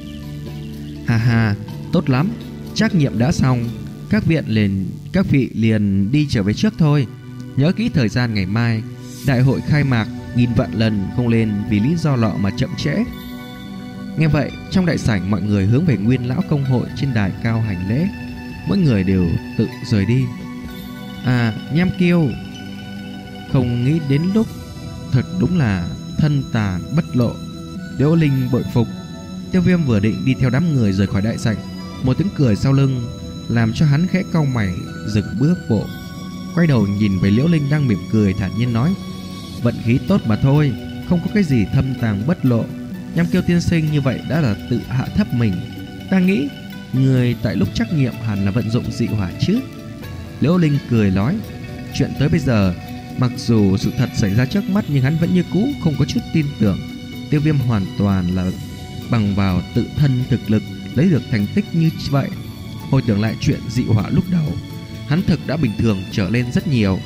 hà hà, tốt lắm, trắc nghiệm đã xong, các viện liền các vị liền đi trở về trước thôi. Nhớ kỹ thời gian ngày mai, đại hội khai mạc, nghìn vạn lần không lên vì lý do lọ mà chậm trễ. Nghe vậy, trong đại sảnh mọi người hướng về Nguyên Lão Công hội trên đài cao hành lễ, mỗi người đều tự rời đi. À, Nham Kiêu, không nghĩ đến lúc thật đúng là thân tàn bất lộ. Liễu Linh bội phục. Tiêu Viêm vừa định đi theo đám người rời khỏi đại sảnh, một tiếng cười sau lưng làm cho hắn khẽ cau mày, dừng bước bộ, quay đầu nhìn về Liễu Linh đang mỉm cười thản nhiên nói: vận khí tốt mà thôi, không có cái gì thâm tàng bất lộ. Nham Kiêu tiên sinh như vậy đã là tự hạ thấp mình. Ta nghĩ người tại lúc trắc nghiệm hẳn là vận dụng dị hỏa chứ. Liễu Linh cười nói: chuyện tới bây giờ, mặc dù sự thật xảy ra trước mắt, nhưng hắn vẫn như cũ không có chút tin tưởng. Tiêu Viêm hoàn toàn là bằng vào tự thân thực lực lấy được thành tích như vậy. Hồi tưởng lại chuyện dị hỏa lúc đầu, hắn thực đã bình thường trở lên rất nhiều.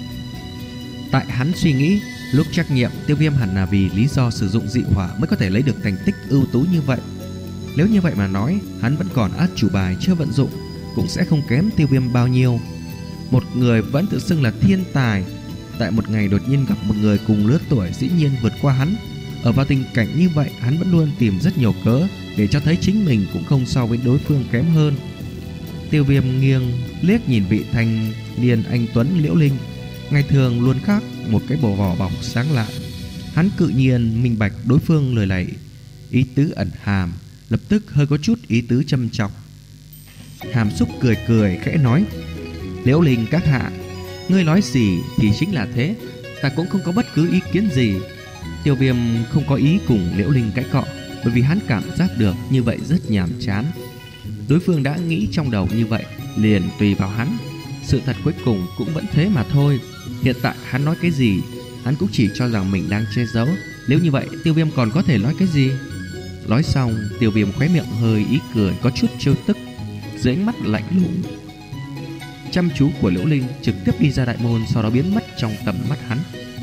Tại hắn suy nghĩ, lúc trắc nghiệm Tiêu Viêm hẳn là vì lý do sử dụng dị hỏa mới có thể lấy được thành tích ưu tú như vậy. Nếu như vậy mà nói, hắn vẫn còn át chủ bài chưa vận dụng, cũng sẽ không kém Tiêu Viêm bao nhiêu. Một người vẫn tự xưng là thiên tài, tại một ngày đột nhiên gặp một người cùng lứa tuổi dĩ nhiên vượt qua hắn. Ở vào tình cảnh như vậy, hắn vẫn luôn tìm rất nhiều cớ để cho thấy chính mình cũng không so với đối phương kém hơn. Tiêu Viêm nghiêng liếc nhìn vị thanh niên anh tuấn Liễu Linh, ngày thường luôn khác một cái bộ vỏ bọc sáng lạ. Hắn cự nhiên minh bạch đối phương lời này ý tứ ẩn hàm, lập tức hơi có chút ý tứ châm chọc. Hàm Xúc cười cười khẽ nói: Liễu Linh các hạ, ngươi nói gì thì chính là thế, ta cũng không có bất cứ ý kiến gì. Tiêu Viêm không có ý cùng Liễu Linh cãi cọ, bởi vì hắn cảm giác được như vậy rất nhàm chán. Đối phương đã nghĩ trong đầu như vậy, liền tùy vào hắn. Sự thật cuối cùng cũng vẫn thế mà thôi. Hiện tại hắn nói cái gì, hắn cũng chỉ cho rằng mình đang che giấu. Nếu như vậy, Tiêu Viêm còn có thể nói cái gì? Nói xong, Tiêu Viêm khóe miệng hơi ý cười, có chút trêu tức. Dưới ánh mắt lạnh lùng chăm chú của Liễu Linh, trực tiếp đi ra đại môn, sau đó biến mất trong tầm mắt hắn.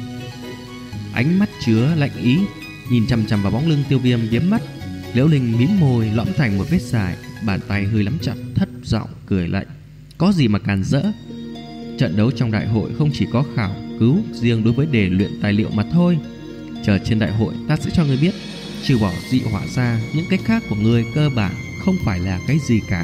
Ánh mắt chứa lạnh ý nhìn chằm chằm vào bóng lưng Tiêu Viêm biến mất. Liễu Linh mím môi lõm thành một vết dài, bàn tay hơi nắm chặt, thất giọng cười lạnh: có gì mà càn rỡ. Trận đấu trong đại hội không chỉ có khảo cứu riêng đối với đề luyện tài liệu mà thôi. Chờ trên đại hội ta sẽ cho ngươi biết, trừ bỏ dị hỏa ra, những cách khác của ngươi cơ bản không phải là cái gì cả.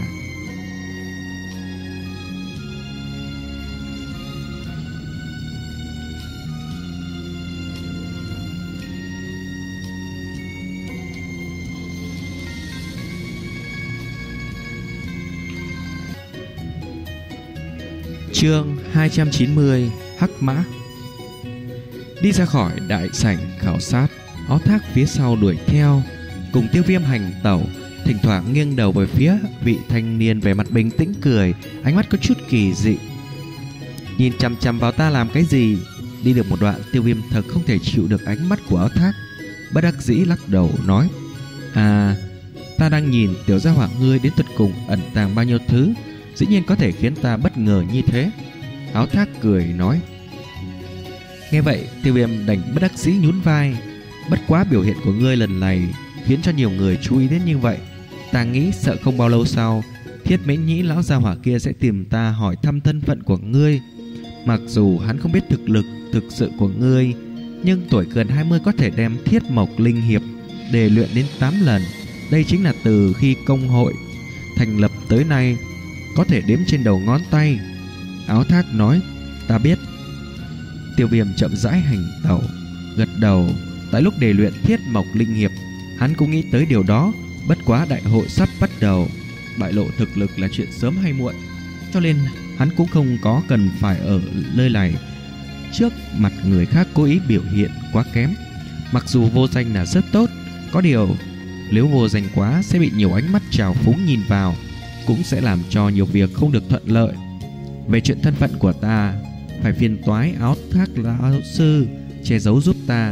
Chương hai trăm chín mươi: Hắc Mã. Đi ra khỏi đại sảnh khảo sát, Ó Thác phía sau đuổi theo, cùng Tiêu Viêm hành tẩu, thỉnh thoảng nghiêng đầu về phía vị thanh niên vẻ mặt bình tĩnh cười, ánh mắt có chút kỳ dị. Nhìn chằm chằm vào ta làm cái gì? Đi được một đoạn, Tiêu Viêm thật không thể chịu được ánh mắt của Ó Thác, bất đắc dĩ lắc đầu nói: À, ta đang nhìn tiểu gia hỏa ngươi đến tận cùng ẩn tàng bao nhiêu thứ, dĩ nhiên có thể khiến ta bất ngờ như thế. Áo Thác cười nói: Nghe vậy Tiêu Viêm đành bất đắc dĩ nhún vai. Bất quá biểu hiện của ngươi lần này khiến cho nhiều người chú ý đến như vậy. Ta nghĩ sợ không bao lâu sau Thiết Mễ Nhĩ lão gia hỏa kia sẽ tìm ta hỏi thăm thân phận của ngươi. Mặc dù hắn không biết thực lực thực sự của ngươi, nhưng tuổi gần hai mươi có thể đem Thiết Mộc Linh Hiệp để luyện đến tám lần. Đây chính là từ khi công hội thành lập tới nay có thể đếm trên đầu ngón tay. Áo Thác nói: Ta biết. Tiêu Viêm chậm rãi hành tẩu, gật đầu. Tại lúc đề luyện Thiết Mộc Linh Hiệp, hắn cũng nghĩ tới điều đó. Bất quá đại hội sắp bắt đầu, bại lộ thực lực là chuyện sớm hay muộn, cho nên hắn cũng không có cần phải ở nơi này trước mặt người khác cố ý biểu hiện quá kém. Mặc dù vô danh là rất tốt, có điều nếu vô danh quá sẽ bị nhiều ánh mắt trào phúng nhìn vào, cũng sẽ làm cho nhiều việc không được thuận lợi. Về chuyện thân phận của ta, phải phiền toái Áo Thác lão sư che giấu giúp ta.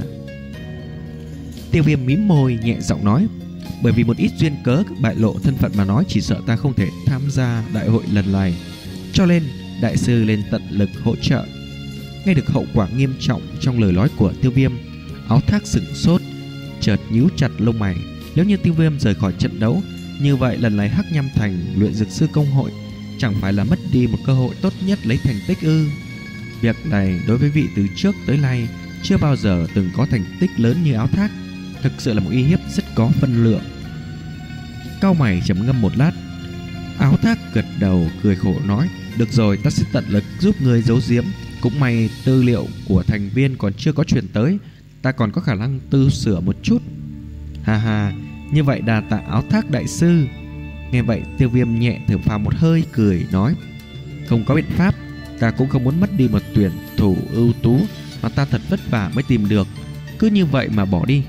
Tiêu Viêm mím môi nhẹ giọng nói: Bởi vì một ít duyên cớ bại lộ thân phận mà nói, chỉ sợ ta không thể tham gia đại hội lần này, cho nên đại sư lên tận lực hỗ trợ. Nghe được hậu quả nghiêm trọng trong lời nói của Tiêu Viêm, Áo Thác sửng sốt, chợt nhíu chặt lông mày. Nếu như Tiêu Viêm rời khỏi trận đấu, như vậy lần này Hắc Nham Thành luyện dược sư công hội chẳng phải là mất đi một cơ hội tốt nhất lấy thành tích ư? Việc này đối với vị từ trước tới nay chưa bao giờ từng có thành tích lớn như Áo Thác, thực sự là một uy hiếp rất có phân lượng. Cau mày trầm ngâm một lát, Áo Thác gật đầu cười khổ nói: Được rồi, ta sẽ tận lực giúp người giấu giếm. Cũng may tư liệu của thành viên còn chưa có truyền tới, ta còn có khả năng tu sửa một chút. Ha ha, như vậy đà tạ Áo Thác đại sư. Nghe vậy Tiêu Viêm nhẹ thở phào một hơi, cười nói: Không có biện pháp, ta cũng không muốn mất đi một tuyển thủ ưu tú mà ta thật vất vả mới tìm được, cứ như vậy mà bỏ đi.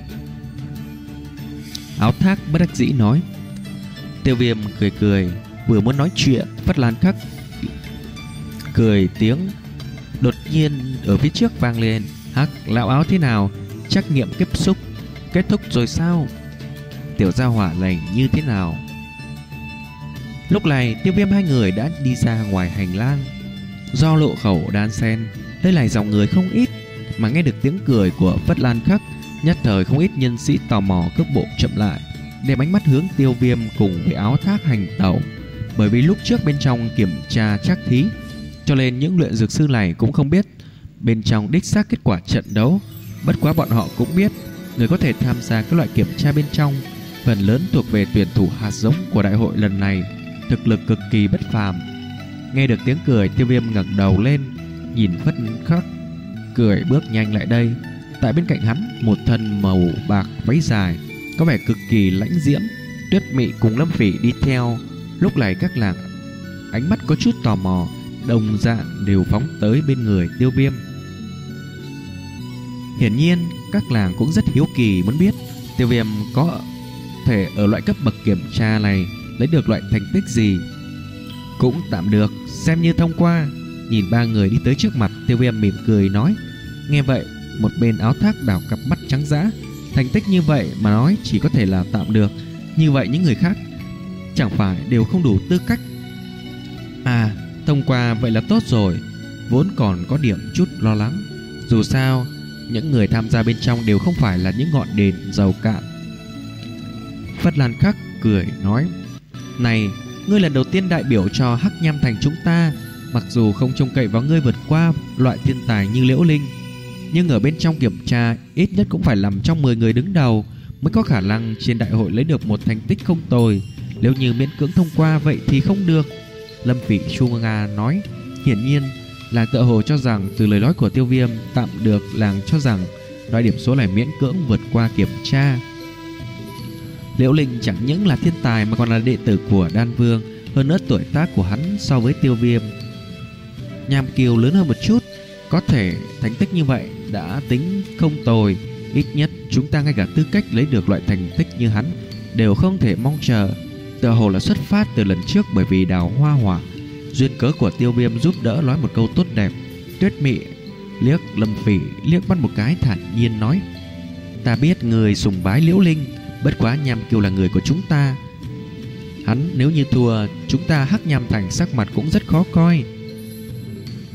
Áo Thác bất đắc dĩ nói. Tiêu Viêm cười cười, vừa muốn nói chuyện, Phất Lan Khắc cười tiếng đột nhiên ở phía trước vang lên: Hắc lão Áo thế nào, trắc nghiệm tiếp xúc kết thúc rồi sao? Tiểu gia hỏa này như thế nào? Lúc này Tiêu Viêm hai người đã đi ra ngoài hành lang. Do lộ khẩu đan sen, đây là dòng người không ít, mà nghe được tiếng cười của Phất Lan Khắc, nhất thời không ít nhân sĩ tò mò cước bộ chậm lại, đem ánh mắt hướng Tiêu Viêm cùng với Áo Thác hành tẩu. Bởi vì lúc trước bên trong kiểm tra trắc thí, cho nên những luyện dược sư này cũng không biết bên trong đích xác kết quả trận đấu. Bất quá bọn họ cũng biết người có thể tham gia các loại kiểm tra bên trong phần lớn thuộc về tuyển thủ hạt giống của đại hội lần này, thực lực cực kỳ bất phàm. Nghe được tiếng cười, Tiêu Viêm ngẩng đầu lên nhìn Phất Khắc cười bước nhanh lại đây. Tại bên cạnh hắn, một thân màu bạc váy dài có vẻ cực kỳ lãnh diễm, Tuyết Mị cùng Lâm Phỉ đi theo. Lúc này các làng ánh mắt có chút tò mò, đồng dạng đều phóng tới bên người Tiêu Viêm. Hiển nhiên các làng cũng rất hiếu kỳ muốn biết Tiêu Viêm có thể ở loại cấp bậc kiểm tra này lấy được loại thành tích gì. Cũng tạm được, xem như thông qua. Nhìn ba người đi tới trước mặt, Tiêu Viêm mỉm cười nói. Nghe vậy, một bên Áo Thác đảo cặp mắt trắng dã. Thành tích như vậy mà nói chỉ có thể là tạm được, như vậy những người khác chẳng phải đều không đủ tư cách? À, thông qua vậy là tốt rồi. Vốn còn có điểm chút lo lắng, dù sao những người tham gia bên trong đều không phải là những ngọn đèn dầu cạn. Phất Lan Khắc cười nói: Này, ngươi lần đầu tiên đại biểu cho Hắc Nham Thành chúng ta, mặc dù không trông cậy vào ngươi vượt qua loại thiên tài như Liễu Linh, nhưng ở bên trong kiểm tra ít nhất cũng phải nằm trong mười người đứng đầu mới có khả năng trên đại hội lấy được một thành tích không tồi. Nếu như miễn cưỡng thông qua vậy thì không được. Lâm Phỉ Chu Nga nói. Hiển nhiên làng tựa hồ cho rằng từ lời nói của Tiêu Viêm tạm được, làng cho rằng loại điểm số này miễn cưỡng vượt qua kiểm tra. Liễu Linh chẳng những là thiên tài mà còn là đệ tử của Đan Vương, hơn nữa tuổi tác của hắn so với Tiêu Viêm Nham Kiều lớn hơn một chút, có thể thành tích như vậy đã tính không tồi. Ít nhất chúng ta ngay cả tư cách lấy được loại thành tích như hắn đều không thể mong chờ. Tựa hồ là xuất phát từ lần trước, bởi vì Đào Hoa Hỏa duyên cớ của Tiêu Viêm giúp đỡ nói một câu tốt đẹp. Tuyết Mị liếc Lâm Phỉ liếc mắt một cái, thản nhiên nói: Ta biết người sùng bái Liễu Linh, bất quá Nham Kiều là người của chúng ta, hắn nếu như thua, chúng ta Hắc Nham Thành sắc mặt cũng rất khó coi.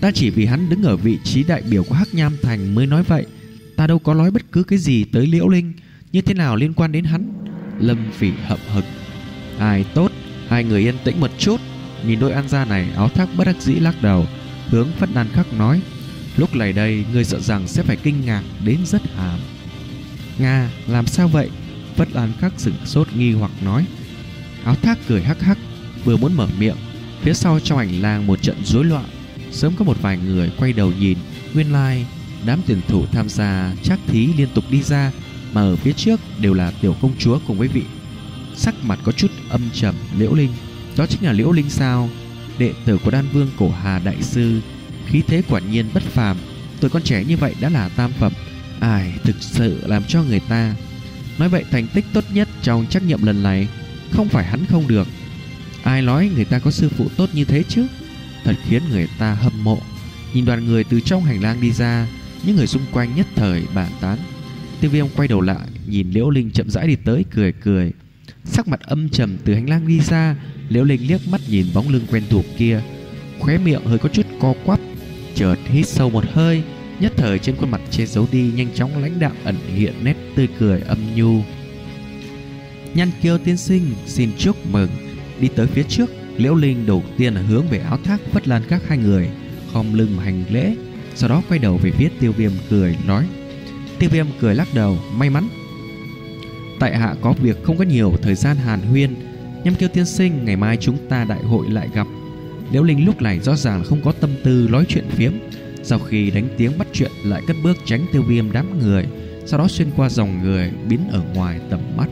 Ta chỉ vì hắn đứng ở vị trí đại biểu của Hắc Nham Thành mới nói vậy. Ta đâu có nói bất cứ cái gì tới Liễu Linh. Như thế nào liên quan đến hắn? Lâm Phỉ hậm hực. Ai tốt, hai người yên tĩnh một chút. Nhìn đôi ăn gia này, Áo Thác bất đắc dĩ lắc đầu, hướng Phất Lan Khắc nói: lúc này đây ngươi sợ rằng sẽ phải kinh ngạc đến rất hàm. Nga, làm sao vậy? Phất Lan Khắc sửng sốt nghi hoặc nói. Áo Thác cười hắc hắc, vừa muốn mở miệng, phía sau trong hành lang một trận rối loạn. Sớm có một vài người quay đầu nhìn, nguyên lai đám tuyển thủ tham gia trắc thí liên tục đi ra, mà ở phía trước đều là tiểu công chúa cùng với vị sắc mặt có chút âm trầm Liễu Linh. Đó chính là Liễu Linh sao? Đệ tử của Đan Vương Cổ Hà đại sư, khí thế quả nhiên bất phàm. Tuổi con trẻ như vậy đã là tam phẩm, ai thực sự làm cho người ta. Nói vậy thành tích tốt nhất trong trắc nghiệm lần này không phải hắn không được. Ai nói người ta có sư phụ tốt như thế chứ? Thật khiến người ta hâm mộ. Nhìn đoàn người từ trong hành lang đi ra, những người xung quanh nhất thời bàn tán. Tiêu Viêm quay đầu lại nhìn Liễu Linh chậm rãi đi tới, cười cười, sắc mặt âm trầm từ hành lang đi ra. Liễu Linh liếc mắt nhìn bóng lưng quen thuộc kia, khóe miệng hơi có chút co quắp, chợt hít sâu một hơi, nhất thời trên khuôn mặt che giấu đi nhanh chóng lãnh đạm ẩn hiện nét tươi cười âm nhu. Nhan Kiêu tiên sinh, xin chúc mừng. Đi tới phía trước, Liễu Linh đầu tiên là hướng về Áo Thác, Phất Lan Các hai người, khom lưng hành lễ, sau đó quay đầu về phía Tiêu Viêm cười nói. Tiêu Viêm cười lắc đầu, may mắn tại hạ có việc không có nhiều thời gian hàn huyên. Nhâm Kiêu tiên sinh, ngày mai chúng ta đại hội lại gặp. Liễu Linh lúc này rõ ràng là không có tâm tư nói chuyện phiếm, sau khi đánh tiếng bắt chuyện lại cất bước tránh Tiêu Viêm đám người, sau đó xuyên qua dòng người biến ở ngoài tầm mắt.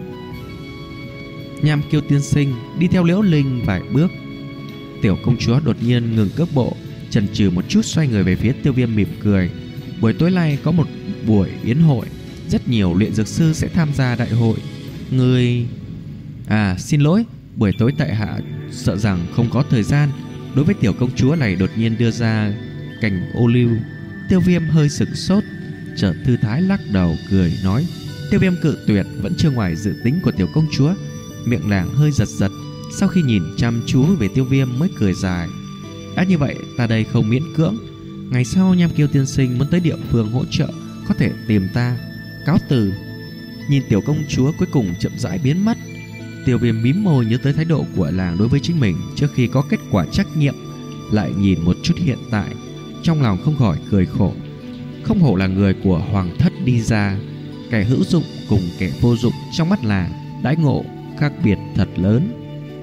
Nham Kiêu tiên sinh đi theo Liễu Linh vài bước. Tiểu công chúa đột nhiên ngừng cước bộ, chần chừ một chút xoay người về phía Tiêu Viêm mỉm cười. Buổi tối nay có một buổi yến hội, rất nhiều luyện dược sư sẽ tham gia đại hội. Người... À xin lỗi, buổi tối tại hạ sợ rằng không có thời gian. Đối với tiểu công chúa này đột nhiên đưa ra cành ô liu, Tiêu Viêm hơi sửng sốt, chợt thư thái lắc đầu cười nói. Tiêu Viêm cự tuyệt vẫn chưa ngoài dự tính của tiểu công chúa, miệng nàng hơi giật giật, sau khi nhìn chăm chú về Tiêu Viêm mới cười dài. Đã như vậy ta đây không miễn cưỡng, ngày sau Nham Kiêu tiên sinh muốn tới địa phương hỗ trợ có thể tìm ta. Cáo từ. Nhìn tiểu công chúa cuối cùng chậm rãi biến mất, Tiêu Viêm mím môi nhớ tới thái độ của làng đối với chính mình trước khi có kết quả trắc nghiệm, lại nhìn một chút hiện tại, trong lòng không khỏi cười khổ. Không hổ là người của hoàng thất đi ra, kẻ hữu dụng cùng kẻ vô dụng trong mắt làng, đãi ngộ khác biệt thật lớn.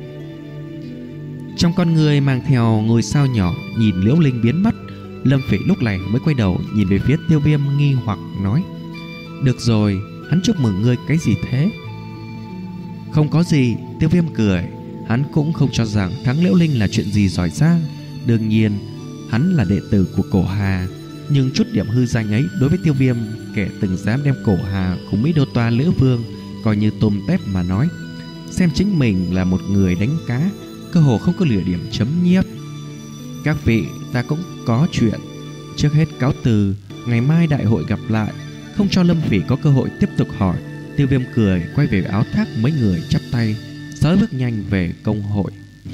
Trong con người mang theo ngôi sao nhỏ nhìn Liễu Linh biến mất, Lâm Phỉ lúc này mới quay đầu nhìn về phía Tiêu Viêm nghi hoặc nói. Được rồi, hắn chúc mừng ngươi cái gì thế? Không có gì, Tiêu Viêm cười. Hắn cũng không cho rằng thắng Liễu Linh là chuyện gì giỏi giang. Đương nhiên hắn là đệ tử của Cổ Hà, nhưng chút điểm hư danh ấy đối với Tiêu Viêm, kẻ từng dám đem Cổ Hà cùng Mỹ Đô Toa Lữ Vương coi như tôm tép mà nói, xem chính mình là một người đánh cá, cơ hồ không có lửa điểm chấm nhiếp. Các vị, ta cũng có chuyện, trước hết cáo từ, ngày mai đại hội gặp lại. Không cho Lâm Phỉ có cơ hội tiếp tục hỏi, Tiêu Viêm cười quay về Áo Thác mấy người chắp tay, sớm bước nhanh về công hội.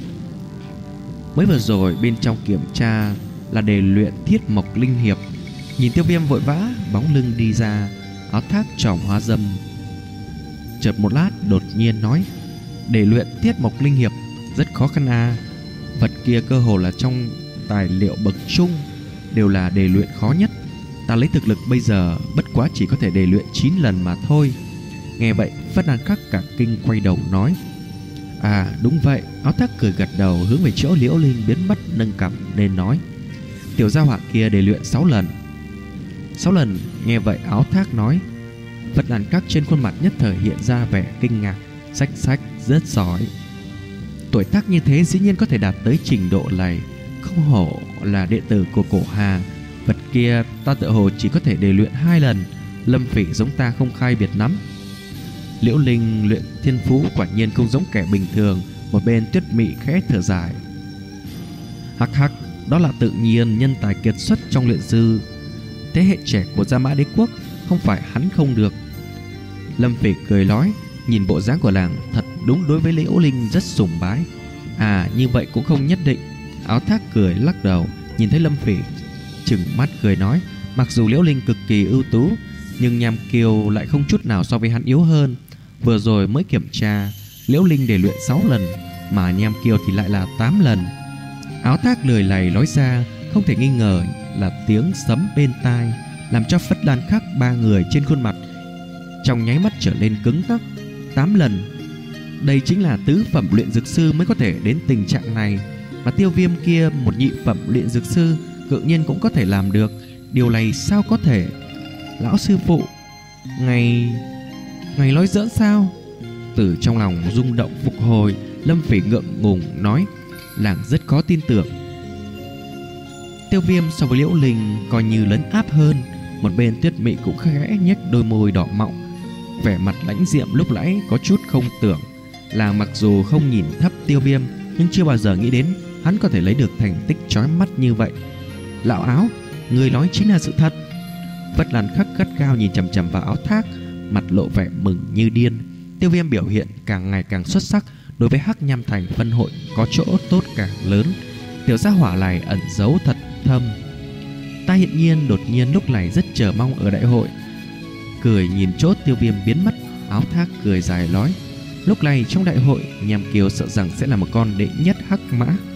Mới vừa rồi bên trong kiểm tra là đề luyện Thiết Mộc Linh Hiệp. Nhìn Tiêu Viêm vội vã bóng lưng đi ra, Áo Thác trỏng hóa dâm, chợt một lát đột nhiên nói. Đề luyện Thiết Mộc Linh Hiệp rất khó khăn à? Vật kia cơ hồ là trong tài liệu bậc trung, đều là đề luyện khó nhất. Ta lấy thực lực bây giờ bất quá chỉ có thể đề luyện chín lần mà thôi. Nghe vậy Phất Lan Khắc cả kinh quay đầu nói. À đúng vậy. Áo Thác cười gật đầu hướng về chỗ Liễu Linh biến mất, nâng cằm nên nói. Tiểu gia hỏa kia đề luyện sáu lần. Sáu lần? Nghe vậy Áo Thác nói. Phất Lan Khắc trên khuôn mặt nhất thời hiện ra vẻ kinh ngạc. Sách sách rất giỏi, tuổi tác như thế dĩ nhiên có thể đạt tới trình độ này, không hổ là đệ tử của Cổ Hà. Vật kia ta tự hồ chỉ có thể đề luyện hai lần. Lâm Phỉ giống ta không khai biệt lắm. Liễu Linh luyện thiên phú quả nhiên không giống kẻ bình thường. Một bên Tuyết Mị khẽ thở dài. Hắc hắc, đó là tự nhiên, nhân tài kiệt xuất trong luyện sư thế hệ trẻ của Gia Mã Đế Quốc, không phải hắn không được. Lâm Phỉ cười nói, nhìn bộ dáng của làng thật đúng đối với Liễu Linh rất sùng bái. À như vậy cũng không nhất định. Áo Thác cười lắc đầu, Nhìn thấy Lâm Phỉ trừng mắt cười nói, mặc dù Liễu Linh cực kỳ ưu tú, nhưng Nham Kiều lại không chút nào so với hắn yếu hơn. Vừa rồi mới kiểm tra, Liễu Linh để luyện sáu lần, mà Nham Kiều thì lại là tám lần. Áo Thác lười lầy nói ra, không thể nghi ngờ là tiếng sấm bên tai, làm cho Phất Lan Khắc ba người trên khuôn mặt trong nháy mắt trở nên cứng ngắc. Tám lần, đây chính là tứ phẩm luyện dược sư mới có thể đến tình trạng này, mà Tiêu Viêm kia một nhị phẩm luyện dược sư tự nhiên cũng có thể làm được. Điều này sao có thể? Lão sư phụ, Ngày Ngày nói giỡn sao? Từ trong lòng rung động phục hồi, Lâm Phỉ ngượng ngùng nói, làng rất khó tin tưởng. Tiêu Viêm so với Liễu Linh coi như lấn áp hơn. Một bên Tuyết Mị cũng khẽ nhếch đôi môi đỏ mọng, vẻ mặt lãnh diệm lúc nãy có chút không tưởng. Làng mặc dù không nhìn thấp Tiêu Viêm, nhưng chưa bao giờ nghĩ đến hắn có thể lấy được thành tích chói mắt như vậy. Lão Áo, người nói chính là sự thật. Phất Lan Khắc gắt gao nhìn chằm chằm vào Áo Thác, mặt lộ vẻ mừng như điên. Tiêu Viêm biểu hiện càng ngày càng xuất sắc, đối với Hắc Nham Thành phân hội có chỗ tốt càng lớn. Tiểu gia hỏa này ẩn giấu thật thâm. Ta hiện nhiên đột nhiên lúc này rất chờ mong ở đại hội. Cười nhìn chốt Tiêu Viêm biến mất, Áo Thác cười dài nói, lúc này trong đại hội Nham Kiều sợ rằng sẽ là một con đệ nhất hắc mã.